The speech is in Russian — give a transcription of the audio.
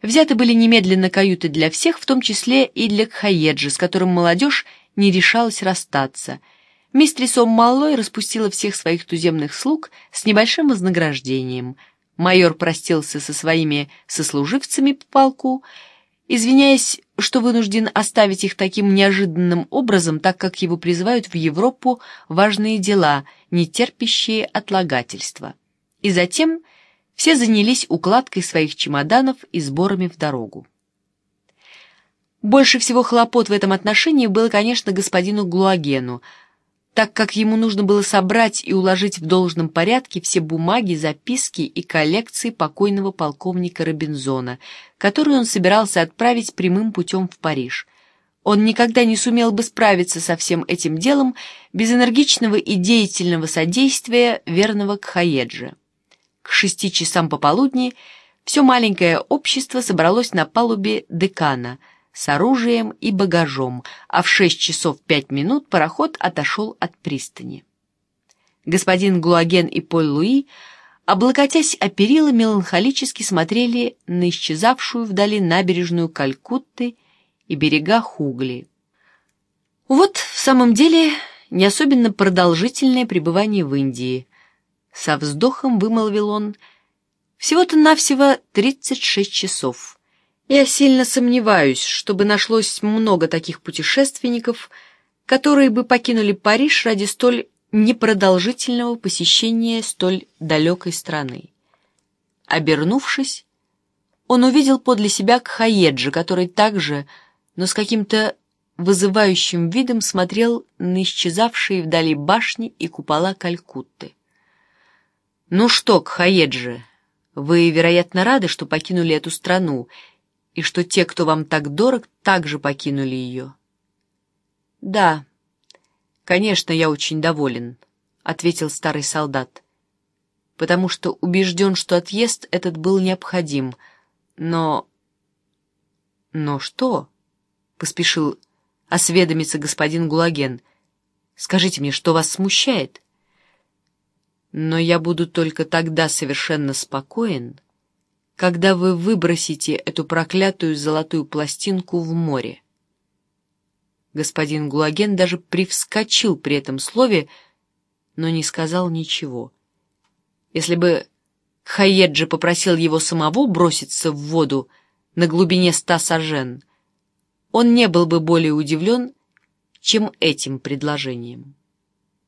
Взяты были немедленно каюты для всех, в том числе и для Кхаеджи, с которым молодежь не решалась расстаться. Мистрис Ом-Маллой распустила всех своих туземных слуг с небольшим вознаграждением. Майор простился со своими сослуживцами по полку, извиняясь, что вынужден оставить их таким неожиданным образом, так как его призывают в Европу важные дела, не терпящие отлагательства. И затем все занялись укладкой своих чемоданов и сборами в дорогу. Больше всего хлопот в этом отношении было, конечно, господину Глуагену, так как ему нужно было собрать и уложить в должном порядке все бумаги, записки и коллекции покойного полковника Робинзона, которые он собирался отправить прямым путем в Париж. Он никогда не сумел бы справиться со всем этим делом без энергичного и деятельного содействия верного Кхаеджи. К 6 часам пополудни все маленькое общество собралось на палубе Декана с оружием и багажом, а в 6 часов 5 минут пароход отошел от пристани. Господин Глуаген и Поль-Луи, облокотясь о перила, меланхолически смотрели на исчезавшую вдали набережную Калькутты и берега Хугли. Вот в самом деле не особенно продолжительное пребывание в Индии. Со вздохом вымолвил он: всего-то навсего 36 часов. Я сильно сомневаюсь, чтобы нашлось много таких путешественников, которые бы покинули Париж ради столь непродолжительного посещения столь далекой страны. Обернувшись, он увидел подле себя Кхаеджи, который также, но с каким-то вызывающим видом смотрел на исчезавшие вдали башни и купола Калькутты. «Ну что, Кхаеджи, вы, вероятно, рады, что покинули эту страну, и что те, кто вам так дорог, также покинули ее?» «Да, конечно, я очень доволен», — ответил старый солдат, «потому что убежден, что отъезд этот был необходим, но...» «Но что?» — поспешил осведомиться господин Гулаген. «Скажите мне, что вас смущает?» «Но я буду только тогда совершенно спокоен, когда вы выбросите эту проклятую золотую пластинку в море». Господин Гулаген даже привскочил при этом слове, но не сказал ничего. Если бы Кхаеджи попросил его самого броситься в воду на глубине 100 сажен, он не был бы более удивлен, чем этим предложением.